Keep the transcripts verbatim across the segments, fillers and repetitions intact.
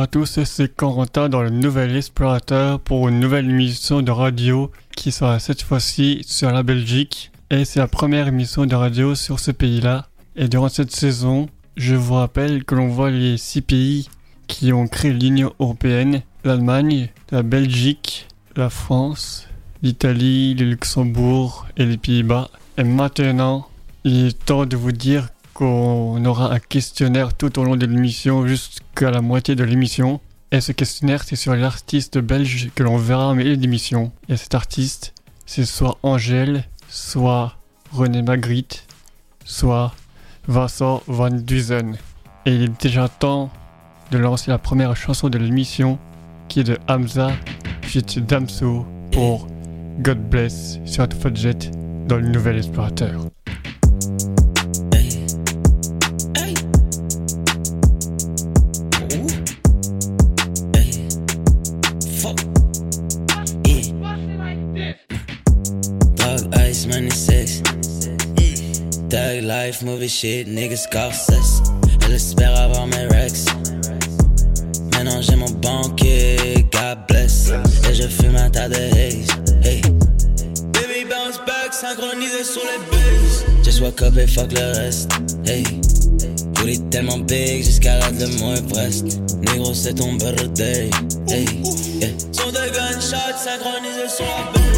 tous, c'est Corentin dans le Nouvel Explorateur pour une nouvelle émission de radio qui sera cette fois-ci sur la Belgique. Et c'est la première émission de radio sur ce pays-là. Et durant cette saison, je vous rappelle que l'on voit les six pays qui ont créé l'Union Européenne: l'Allemagne, la Belgique, la France, l'Italie, le Luxembourg et les Pays-Bas. Et maintenant, il est temps de vous dire qu'on aura un questionnaire tout au long de l'émission, jusqu'à la moitié de l'émission. Et ce questionnaire, c'est sur l'artiste belge que l'on verra en milieu d'émission. Et cet artiste, c'est soit Angèle, soit René Magritte, soit Vincent Van Dusen. Et il est déjà temps de lancer la première chanson de l'émission, qui est de Hamza feat. Damso pour God Bless sur Atufat Jet dans le Nouvel Explorateur. Tag life, movie shit, niggas Scorsese. Elle espère avoir mes rex. Maintenant j'ai mon banquier, God bless. Et je fume un tas de haze. Hey. Baby bounce back, synchronisé sur les bases. Just woke up et fuck le reste. Hey. Booty tellement big, j'escalade le mont Everest. Négro c'est ton birthday. Hey. Yeah. Son de gunshot, synchronisé sur la base.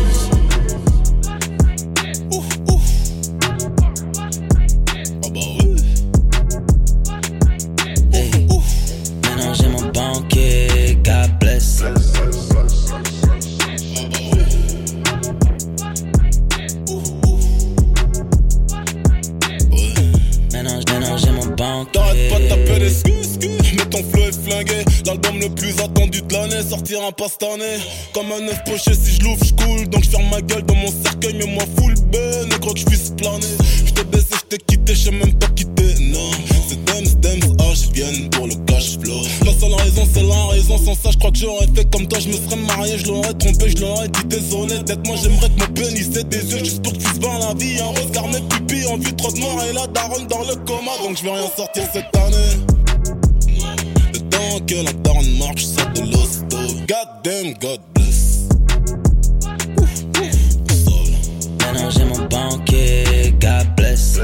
T'arrêtes pas de taper des skus, mais ton flow est flingué. L'album le plus attendu de l'année sortira pas cette année. Comme un œuf poché, si je l'ouvre, j'coule. Donc j'ferme ma gueule dans mon cercueil, mais moi full ben, négro que j'puisse planer. J't'ai baissé, j't'ai quitté, j'sais même pas quitter, non. C'est Dems, Dems, ah, j'vienne pour le cash flow. La seule raison, c'est la raison. Sans ça, j'crois que j'aurais fait comme toi. J'me serais marié, j'l'aurais trompé, j'l'aurais dit désolé. D'être moi, j'aimerais que mon pénis ait des yeux juste pour que tu voir la vie. Un regard, mes pupilles, en vue trop de noir et la daronne dans le coma. Donc j'vais rien sortir cette année. Le temps que la daronne marche, sort de l'hosto. God damn, God bless. Maintenant j'ai mon banquier, God bless.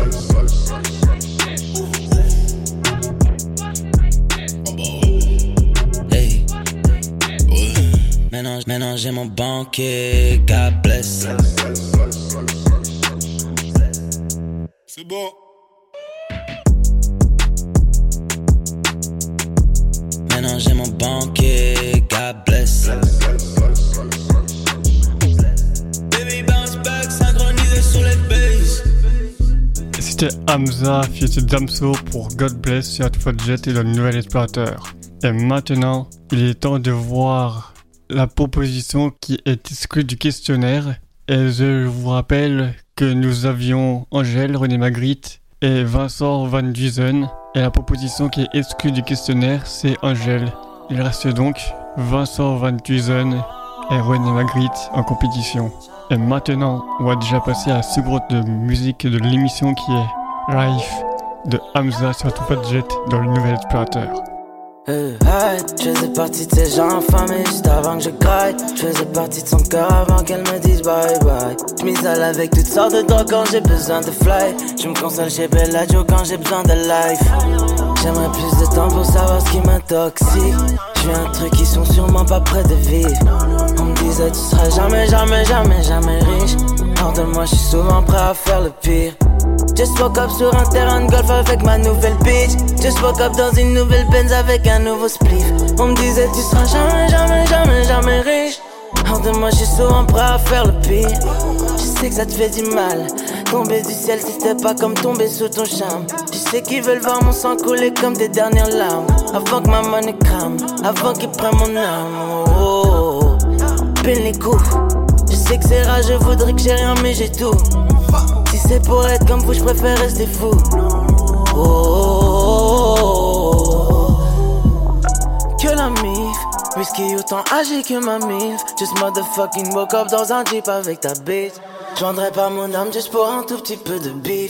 Hey. Maintenant, maintenant j'ai mon banquier, God bless. C'est bon. Maintenant j'ai mon banquier, God bless. Baby bounce back, synchronisé sur les bases. C'était Hamza feat. Damso pour God Bless sur Atufat Jet et le Nouvel Explorateur. Et maintenant, il est temps de voir la proposition qui est exclue du questionnaire. Et je vous rappelle que nous avions Angèle, René Magritte et Vincent Van Dusen. Et la proposition qui est exclue du questionnaire, c'est Angèle. Il reste donc Vincent Van Dusen et René Magritte en compétition. Et maintenant, on va déjà passer à la seconde de musique de l'émission qui est Life de Hamza sur Atufat Jet dans le Nouvel Explorateur. Hey, hey, je faisais partie de ces gens infamés juste avant que je graille. Je faisais partie de son cœur avant qu'elle me dise bye bye. Je m'isole avec toutes sortes de drogues quand j'ai besoin de fly. Je me console chez Bellagio quand j'ai besoin de life. J'aimerais plus de temps pour savoir ce qui m'intoxique. Je vis un truc qui sont sûrement pas près de vivre. On me disait tu seras jamais, jamais, jamais, jamais riche. Hors de moi je suis souvent prêt à faire le pire. Just woke up sur un terrain de golf avec ma nouvelle bitch. Just woke up dans une nouvelle Benz avec un nouveau spliff. On me disait tu seras jamais, jamais, jamais, jamais riche. Hors de moi je suis souvent prêt à faire le pire. Je sais que ça te fait du mal. Tomber du ciel c'était pas comme tomber sous ton charme. Tu sais qu'ils veulent voir mon sang couler comme des dernières larmes. Avant que ma money crame, avant qu'ils prennent mon âme. Oh, oh, oh. Pile les coups. Je sais que c'est rare, je voudrais que j'ai rien mais j'ai tout. Si c'est pour être comme vous, je préfère rester fou. Oh, oh, oh, oh. Que la mif, whisky autant âgé que ma milf. Just motherfucking woke up dans un jeep avec ta bitch. Je vendrais pas mon âme juste pour un tout petit peu de bif.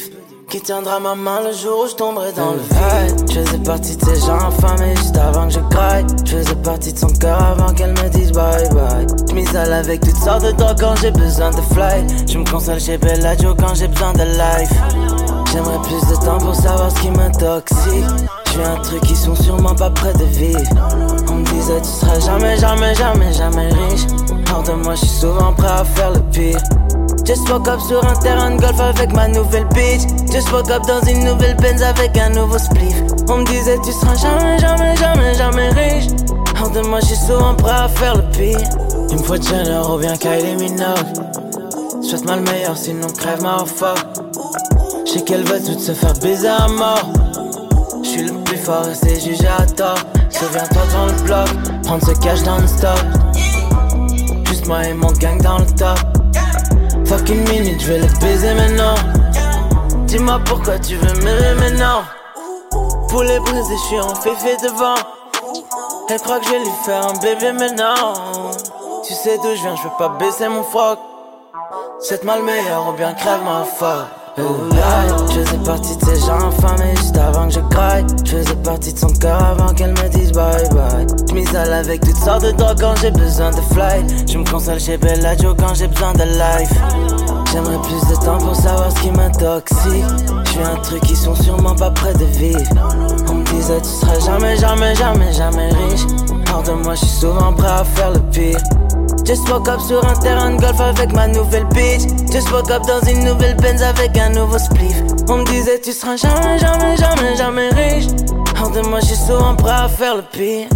Qui tiendra ma main le jour où je tomberai dans le vide. Je faisais partie de ces gens affamés juste avant que je graille. Je faisais partie de son cœur avant qu'elle me dise bye bye. Je m'isole avec toutes sortes de drogues quand j'ai besoin de fly. Je me console chez Bellagio quand j'ai besoin de life. J'aimerais plus de temps pour savoir ce qui m'intoxique. Je suis un truc qui sont sûrement pas près de vivre. On me disait tu seras jamais, jamais, jamais, jamais riche. Hors de moi je suis souvent prêt à faire le pire. Just woke up sur un terrain de golf avec ma nouvelle bitch. Just woke up dans une nouvelle Benz avec un nouveau spliff. On me disait tu seras jamais, jamais, jamais, jamais riche. Hors de moi je suis souvent prêt à faire le pire. Il me faut Jenner ou bien Kylie Minogue. Souhaite-moi le meilleur sinon crève ma fuck. J'sais qu'elle veut tout se faire baiser à mort. J'suis le plus fort et c'est jugé à tort. Souviens-toi devant le bloc, prendre ce cash dans le stop. Juste moi et mon gang dans le top. Fuck une minute, j'vais le baiser maintenant. Dis-moi pourquoi tu veux m'aimer maintenant. Poulet brisé, j'suis en féfé devant. Elle croit que je vais lui faire un bébé maintenant. Tu sais d'où j'viens, j'veux pas baisser mon froc. Souhaite-moi le meilleur ou bien crève ma fuck. Oh yeah, je faisais partie de ces gens affamés juste avant que je graille. Je faisais partie de son cœur avant qu'elle me dise bye bye. Je m'isole avec toutes sortes de drogues quand j'ai besoin de fly. Je me console chez Bellagio quand j'ai besoin de life. J'aimerais plus de temps pour savoir ce qui m'intoxique. Je suis un truc qui sont sûrement pas près de vivre. On me disait tu seras jamais, jamais, jamais, jamais riche. Hors de moi je suis souvent prêt à faire le pire. Just woke up sur un terrain de golf avec ma nouvelle bitch. Just woke up dans une nouvelle Benz avec un nouveau spliff. On me disait tu seras jamais, jamais, jamais, jamais riche. Hors de moi je suis souvent prêt à faire le pire.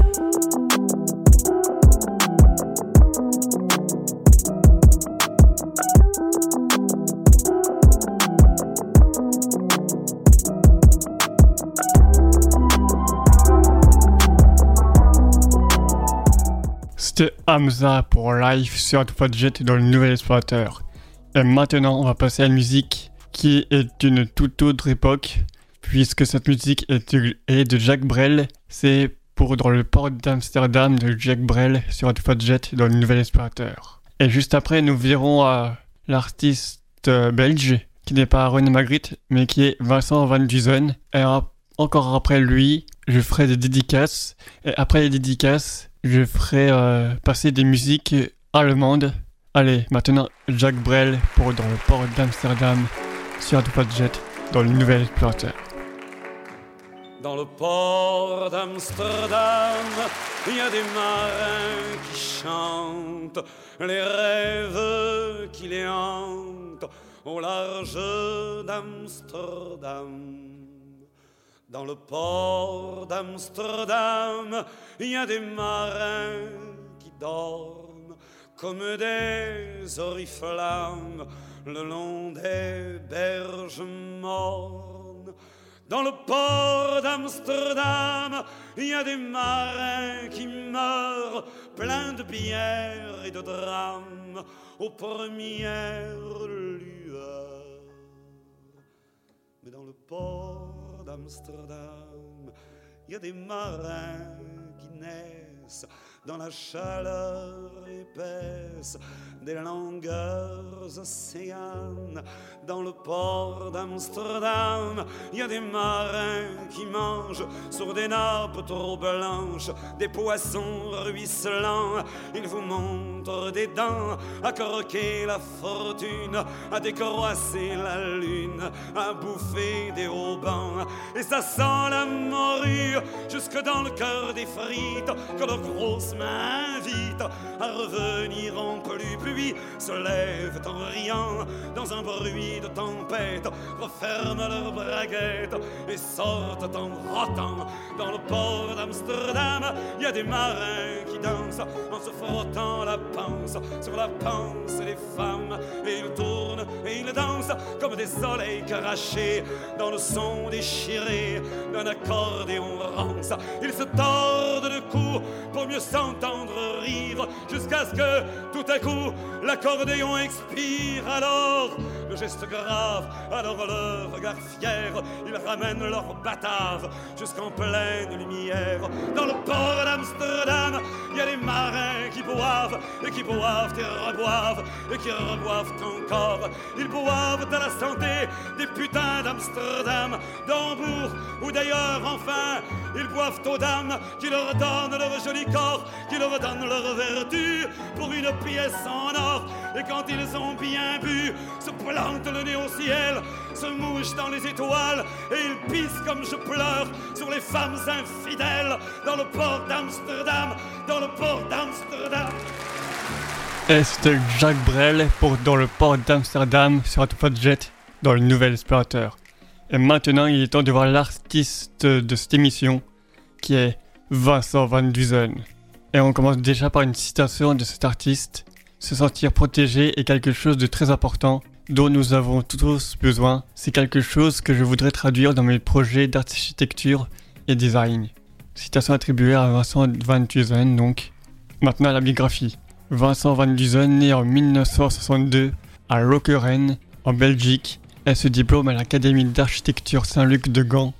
C'était Hamza pour Life sur Budget dans le Nouvel Explorateur. Et maintenant, on va passer à une musique qui est d'une toute autre époque, puisque cette musique est de Jacques Brel. C'est pour Dans le port d'Amsterdam de Jacques Brel sur Budget dans le Nouvel Explorateur. Et juste après, nous verrons à l'artiste belge, qui n'est pas René Magritte, mais qui est Vincent Van Dusen. Et encore après lui, je ferai des dédicaces. Et après les dédicaces, je ferai euh, passer des musiques allemandes. Allez, maintenant, Jacques Brel pour Dans le port d'Amsterdam sur Budget dans le Nouvel Explorateur. Dans le port d'Amsterdam, il y a des marins qui chantent les rêves qui les hantent au large d'Amsterdam. Dans le port d'Amsterdam, il y a des marins qui dorment comme des oriflammes le long des berges mornes. Dans le port d'Amsterdam, il y a des marins qui meurent pleins de bière et de drames aux premières lueurs. Mais dans le port d'Amsterdam, il y a des marins qui naissent dans la chaleur épaisse des longueurs océanes. Dans le port d'Amsterdam, il y a des marins qui mangent sur des nappes trop blanches des poissons ruisselants. Ils vous montrent des dents à croquer la fortune, à décroisser la lune, à bouffer des haubans. Et ça sent la morue jusque dans le cœur des frites que leurs grosses mains invitent à revenir en pluie. Puis se lèvent en riant dans un bruit de tempête, referment leurs braguettes et sortent en rotant. Dans le port d'Amsterdam, il y a des marins qui dansent en se frottant la panse sur la panse des femmes. Et ils tournent et ils dansent comme des soleils crachés dans le son déchiré d'un accordéon rance. Ils se tordent le cou pour mieux s'entendre rire jusqu'à ce que tout à coup l'accordéon expire. Alors le geste grave, alors le regard fier, ils ramènent leurs bataves jusqu'en pleine lumière. Dans le port d'Amsterdam, il y a des marins qui boivent et qui boivent et reboivent et qui reboivent encore. Ils boivent à la santé des putains d'Amsterdam, d'Hambourg ou d'ailleurs. Enfin, ils boivent aux dames qui leur donnent leur joli corps, qui leur donnent leur vertu pour une pièce en or. Et quand ils ont bien bu, se plantent le nez au ciel, se mouchent dans les étoiles et ils pissent comme je pleure sur les femmes infidèles dans le port d'Amsterdam, dans le port d'Amsterdam. Et c'était Jacques Brel pour Dans le port d'Amsterdam sur Autopodjet dans le Nouvel Explorateur. Et maintenant, il est temps de voir l'artiste de cette émission, qui est Vincent Van Dusen. Et on commence déjà par une citation de cet artiste. Se sentir protégé est quelque chose de très important, dont nous avons tous besoin. C'est quelque chose que je voudrais traduire dans mes projets d'architecture et design. Citation attribuée à Vincent Van Dusen, donc. Maintenant, la biographie. Vincent Van Dusen, né en dix-neuf cent soixante-deux à Lokeren, en Belgique, et se diplôme à l'Académie d'architecture Saint-Luc de Gand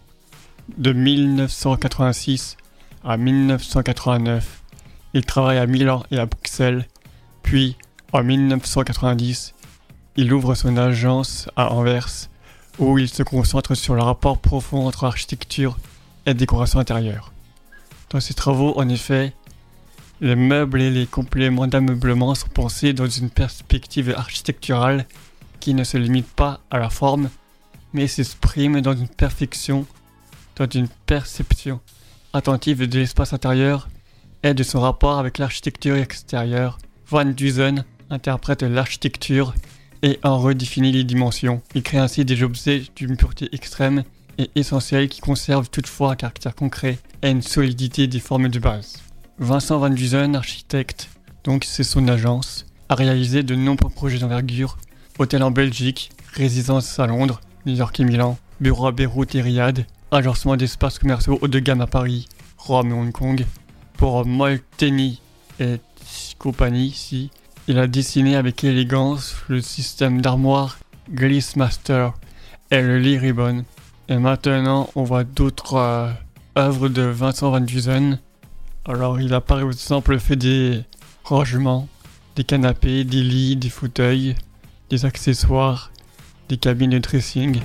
de dix-neuf cent quatre-vingt-six à dix-neuf cent quatre-vingt-neuf. Il travaille à Milan et à Bruxelles, puis en dix-neuf cent quatre-vingt-dix, il ouvre son agence à Anvers, où il se concentre sur le rapport profond entre architecture et décoration intérieure. Dans ses travaux, en effet, les meubles et les compléments d'ameublement sont pensés dans une perspective architecturale qui ne se limite pas à la forme, mais s'exprime dans une perfection, dans une perception attentive de l'espace intérieur et de son rapport avec l'architecture extérieure. Van Dusen interprète l'architecture et en redéfinit les dimensions. Il crée ainsi des objets d'une pureté extrême et essentielle qui conservent toutefois un caractère concret et une solidité des formes de base. Vincent Van Dusen, architecte, donc c'est son agence, a réalisé de nombreux projets d'envergure, hôtels en Belgique, résidences à Londres, New York et Milan, bureaux à Beyrouth et Riyad, agencement d'espaces commerciaux haut de gamme à Paris, Rome et Hong Kong. Pour Molteni et compagnie, ici, il a dessiné avec élégance le système d'armoire Glissmaster et le lit ribbon. Et maintenant, on voit d'autres euh, œuvres de Vincent Van Dusen. Alors, il a par exemple fait des rangements, des canapés, des lits, des fauteuils, des accessoires, des cabines de dressing.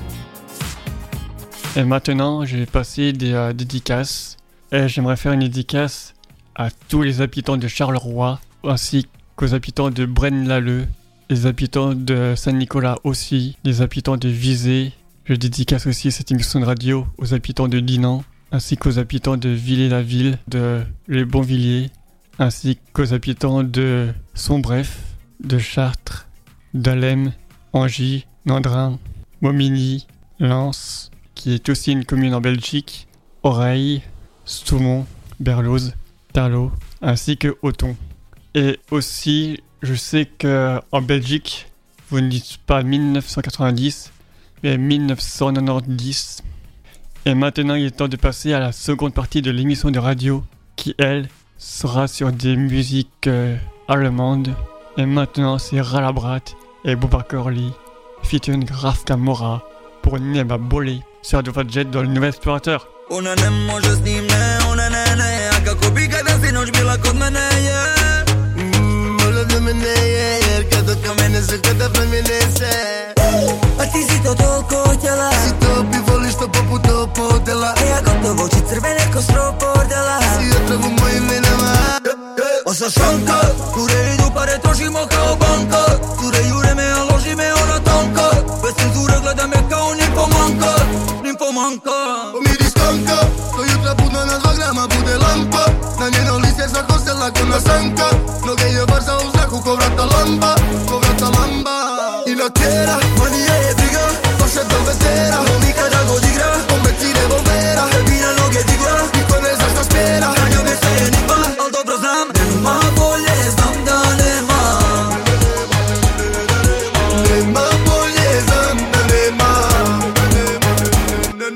Et maintenant, j'ai passé des euh, dédicaces. Et j'aimerais faire une dédicace à tous les habitants de Charleroi, ainsi qu'aux habitants de Braine-l'Alleud, les habitants de Saint-Nicolas aussi, les habitants de Visé. Je dédicace aussi cette émission de radio aux habitants de Dinan, ainsi qu'aux habitants de Villers-la-Ville, de Les Bonvilliers, ainsi qu'aux habitants de Sombref, de Chartres, d'Alem, Angy, Nandrin, Momigny, Lens, qui est aussi une commune en Belgique, Oreille, Stoumont, Berloz, Tarlot, ainsi que Othon. Et aussi, je sais qu'en Belgique, vous ne dites pas dix-neuf cent quatre-vingt-dix, mais dix-neuf cent quatre-vingt-dix. Et maintenant, il est temps de passer à la seconde partie de l'émission de radio, qui, elle, sera sur des musiques euh, allemandes. Et maintenant, c'est Ralabrat et Boubacar Lee, featuring Raf Camora, pour Neba Bolé, sur Autopodjet dans le Nouvel Explorateur. Ona ne može s njim, ne, ona ne, ne. A kako bi kada sinoć bila kod mene, je Vola da me ne je, jer kad od mene se kada promijene se. A ti si to toliko htjela, si to bi voliš to poput to podela. E ja gotovo oči crvene ko stropordela, si otravu mojim venama. Osa šanka, ture idu pare trošimo kao banka. Ture jure me, a loži me ona tanka. Bez cenzure gleda me kao nimfomanka, nimfomanka. Pomiri stanka, to jutra budno na dva grama bude lampa. Na njeno lice svako se lako nasanka. Noge je barza u zraku ko vrata lamba, ko vrata lamba. I na tjera, manija je briga, došle do vetera. Momika da god igra, pomeci revolvera. Bina noge digla, niko ne zna šta spjera. Na njome se je nipa, al dobro znam, nema bolje, znam da nema. Nema bolje, znam da nema.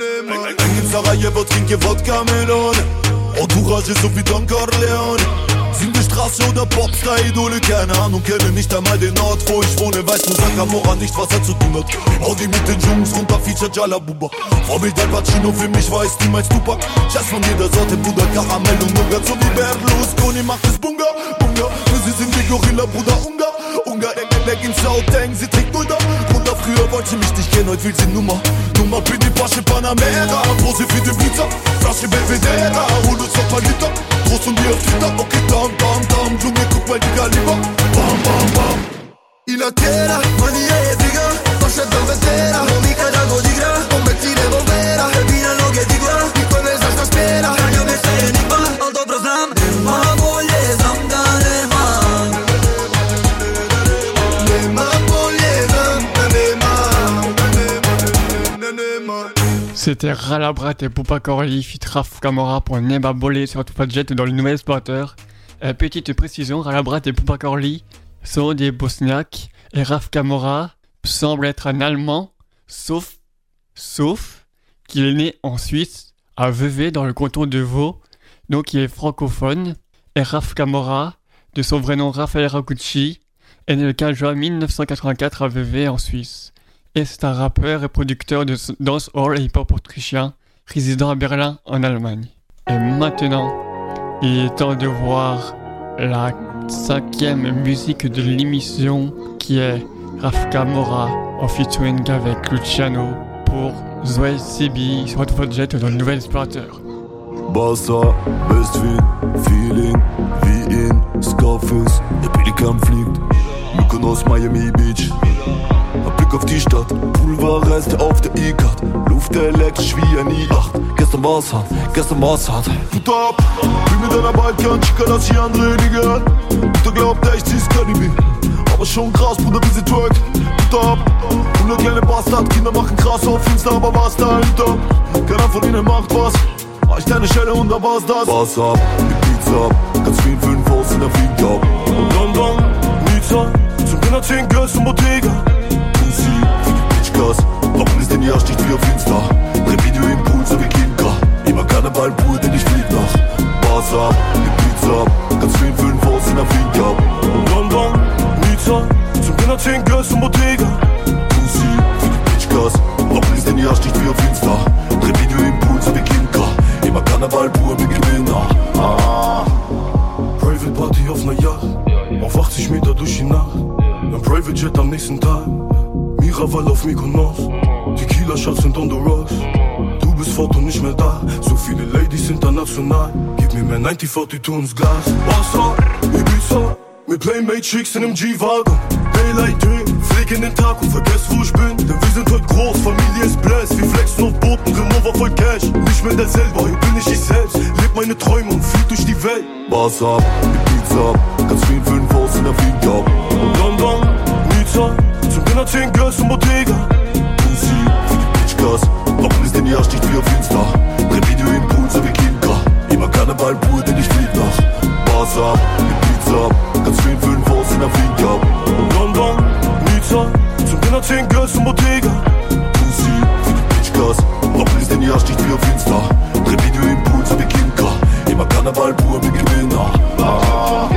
Sarajevo trinke vodka melone. Entourage Sophie Don Corleone. Sind wir Straße oder Popstar, Idole, keine Ahnung, kenne nicht einmal den Ort, wo ich wohne. Weiß nur Sakamora nicht, was er zu tun hat. Audi mit den Jungs, runter Feature Jalabuba. Vorbild Al Pacino, für mich war es niemals Tupac. Scheiß von jeder Sorte, Bruder, Karamell und Nougat. So wie Berlusconi macht es Bunga, Bunga. Für sie sind die Gorilla, Bruder, Ungar. Ungar, Eck, Eck, in Southang, sie trägt Null da. Bruder, früher wollte sie mich nicht kennen, heute will sie Nummer. Nummer für die Pasche Panamera. Pose für den Blitzer, Flasche Belvedere. Hol uns noch mal Liter, groß und die auf Twitter. Okay, down, down, down, Dschungel, guck mal die Kaliber. Bam, bam, bam. Y la tierra, manía y figa, pasa tan vetera. No mi cara godigra, convertire volvera. Termina lo che dico, y con el salsa spera. Cambio che sei enigma, alto program. Ma voglie zamda nema. Nema voglie zamda nema. C'était Ralabrat et Poupa Corley fit Raf Camora pour Nema Bolé sur Tupac Jet dans le nouvel explorateur. Euh, petite précision, Ralabrat et Poupa Corley sont des Bosniaques et Raf Camora semble être un Allemand, sauf, sauf qu'il est né en Suisse, à Vevey dans le canton de Vaud, donc il est francophone. Et Raf Camora, de son vrai nom Rafael Rakucci, est né le quinze juin mille neuf cent quatre-vingt-quatre à Vevey en Suisse. Et c'est un rappeur et producteur de dancehall et hip-hop autrichien, résidant à Berlin en Allemagne. Et maintenant, il est temps de voir la cinquième musique de l'émission qui est Raf Camora en featuring avec Luciano pour Zoé C B sur Tupac Jet dans le nouvel explorateur. Bassa, Westwind, Feeling, wie in Scarface, der Pelikan fliegt, Mykonos, Miami Beach. Ein Blick auf die Stadt, Pulverreste auf der E-Card, Luft elektrisch wie ein I acht. Gestern war's hart, gestern war's hart. Put ab, bin mit einer Balkan-Chica, lass die andere nie gehört. Mutter glaubt echt, sie ist Cannibal, aber schon krass, Bruder, wie sie twerkt. Put ab, hundert kleine Bastard, Kinder machen krass auf Insta, aber was dahinter? Keiner von ihnen macht was. War ich deine Schelle und da war's das. Bass ab, die Pizza ab, ganz viel fünf aus in der Finca. London, Nizza, zum Dinner zehn Girls und Bottega. Pussy, für die Bitchgas, warum ist denn die Arsch nicht wie auf Insta? Dreh Video im Pool, so wie Kinka. Immer Karneval pur, denn ich flieg nach. Bass ab, die Pizza ab, ganz viel fünf aus in der Finca. London, Nizza, zum Dinner zehn Girls und Bottega. Pussy, für die Bitchgas, warum ist denn die Arsch nicht wie auf Insta? Dreh Video im Pool, so wie Kinka. Immer Karneval pur, wir Gewinner. Ah. Private Party auf ner Yacht, auf achtzig Meter durch die Nacht. Ein Private Jet am nächsten Tag, Miraval auf Mykonos. Tequila Shots sind on the rocks. Du bist fort und nicht mehr da, so viele Ladies international. Gib mir mehr neunzig vierzig, tu ins Glas. Wasser, Ibiza, mit Playmate Chicks in nem G-Wagen. Daylight Dream, flieg in den Tag und vergess wo ich bin. Denn wir sind heute groß, Familie ist blessed. Wir flexen auf Booten, Remover voll Cash. Nicht mehr derselbe, hier bin ich ich selbst. Leb meine Träume und flieg durch die Welt. Bass ab, die Pizza ab, ganz viel fünf aus in der Finca. London, Nizza, zum Dinner zehn Girls und Bottega. Pussy, für die Bitchgas, warum ist denn die Arsch nicht wie auf Insta? Dreh Video im Pool, so wie Kinka. Immer Karneval pur, denn ich flieg nach. Bass ab, die Pizza ab, ganz viel fünf aus in der Finca. London, Nizza, zum Dinner zehn Girls und Bottega. Pussy, für die Bitchgas, warum ist denn die Arsch nicht wie auf Insta? Dreh Video im Pool, so wie Kinka. Immer Karneval pur, wir Gewinner. Ah.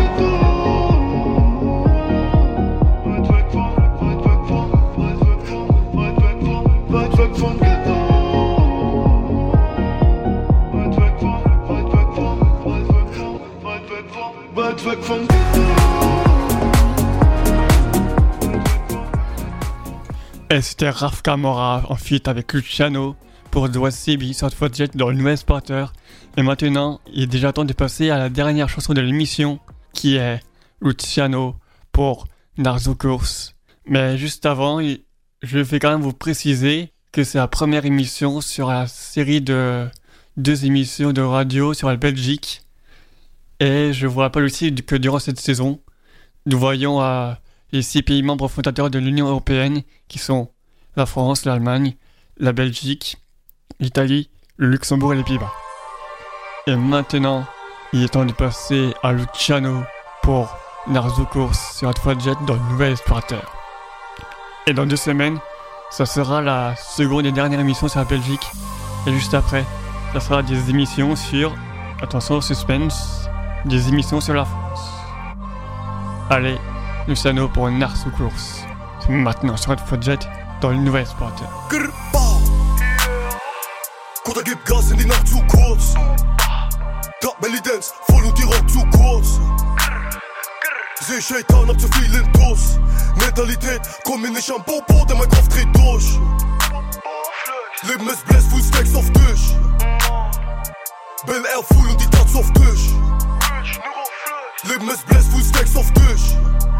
Et c'était Raf Camora en feat avec Luciano pour Zoé C B sur Tupac Jet dans le nouvel explorateur. Et maintenant, il est déjà temps de passer à la dernière chanson de l'émission qui est Luciano pour Narzocourse. Mais juste avant, je vais quand même vous préciser que c'est la première émission sur la série de deux émissions de radio sur la Belgique. Et je vous rappelle aussi que durant cette saison, nous voyons euh, les six pays membres fondateurs de l'Union Européenne qui sont la France, l'Allemagne, la Belgique, l'Italie, le Luxembourg et les Pays-Bas. Et maintenant, il est temps de passer à Luciano pour Narzocourse sur Tupac Jet dans le nouvel explorateur. Et dans deux semaines, ça sera la seconde et dernière émission sur la Belgique. Et juste après, ça sera des émissions sur, attention, suspense, des émissions sur la France. Allez, Luciano pour une Ars sous course. C'est maintenant sur Red Fodjet dans le nouvel Sporteur. Kutter gibt Gas in die Nacht zu kurz. Got Belly Dance, voll und die Rock zu kurz. Seh Shaitan, hab zu viel Intus. Mentalität, komm mir nicht am Bobo, denn mein Kopf dreht durch. Leben ist Bless, Full Stacks auf Tisch. Bel Air full und die Tats auf Tisch. Leben ist Bless, Full Stacks auf Tisch.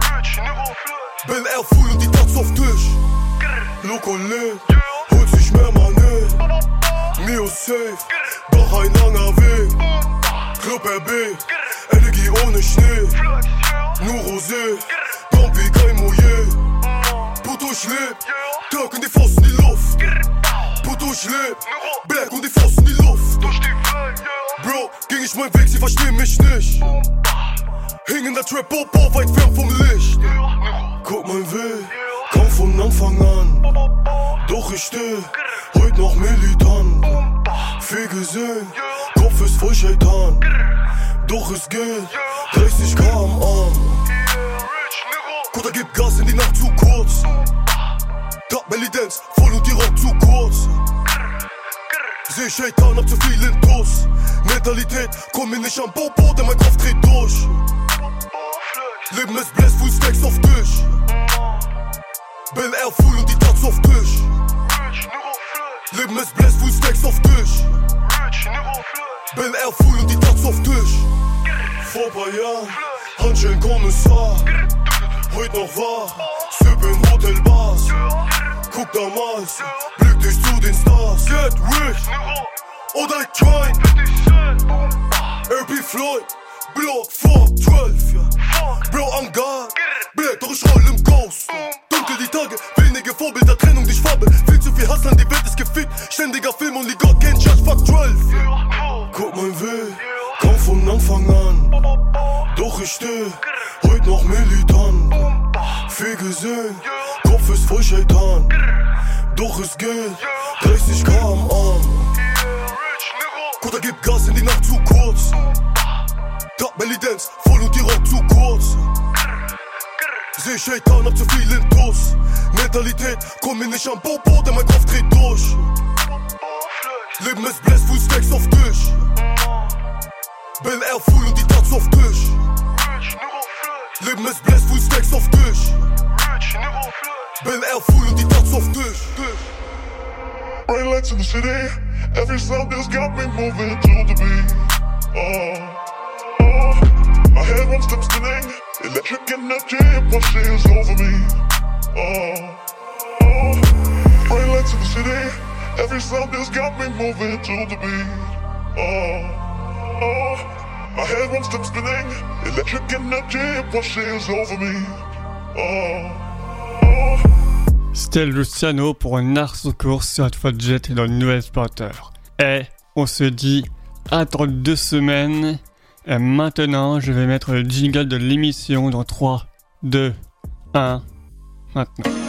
Bel Air full und die Tats auf Tisch. Loco lebt, holt sich mehr Money. Mio safe, doch ein langer Weg. Club R B, Energie ohne Schnee. Nur Rosé, Dompi, kein Mouillé. Puto, ich leb, Dirk und die Faust in die Luft. Puto, ich leb, Black und die Faust in die Luft. Bro, ging ich meinen Weg, sie verstehen mich nicht. Hing in der Trap, Bobo, weit fern vom Licht. Guck mein Weg, kam von Anfang an. Doch ich steh, heut noch militant. Viel gesehen, Kopf ist voll Shaitan. Doch es geht, dreißig Kilometer am Arm. Kutter gibt Gas in die Nacht zu kurz. Got Belly Dance, voll und die Rock zu kurz. Seh Shaitan, hab zu viel Intus. Mentalität, komm mir nicht am Bobo, denn mein Kopf dreht durch. Leben ist Bless, Full Stacks auf Tisch. Bel Air full und die Tats auf Tisch. Leben ist Bless, Full Stacks auf Tisch. Bel Air full und die Tats auf Tisch. Vor paar Jahren, Handschellen Kommissar. Heut noch wahr, Sip in Hotelbars. Guck damals, blick dich zu den Stars. Get rich, oder I grind. R P Floyd, Block vor zwölf, ja. Bro, am Guard, Black, doch ich roll im Ghost. Dunkel die Tage, wenige Vorbilder, Trennung, die Schwabe. Viel zu viel Hass an, die Welt ist gefickt. Ständiger Film und die God can't judge, fuck zwölf. Guck mein Weg, kam von Anfang an. Doch ich steh, heut noch militant. Viel gesehen, Kopf ist voll Shaitan. Doch es geht, dreißig Kilometer am Arm. Kutter gibt Gas in die Nacht zu kurz. Got Belly Dance, voll und die Rock zu kurz. Seh Shaitan, hab zu viel Intus. Mentalität, komm mir nicht am Bobo, denn mein Kopf dreht durch. Leben ist Bless, Full Stacks auf Tisch. Bel Air full und die Tats auf Tisch. Leben ist Bless, Full Stacks auf Tisch. Bel Air full und die Tats auf Tisch. Bright lights in the city, every sound has got me moving to the beat. Oh, oh, my head won't stop spinning, electric energy pushes over me. Oh, oh, bright lights in the city, every sound has got me moving to the beat. Oh, oh, my head won't stop spinning, electric energy pushes over me. Oh, oh. C'était Luciano pour une Ars sous course sur Red Fodjet et dans le nouvel Sporteur. Et on se dit à dans deux semaines. Et maintenant, je vais mettre le jingle de l'émission dans trois, deux, un, maintenant.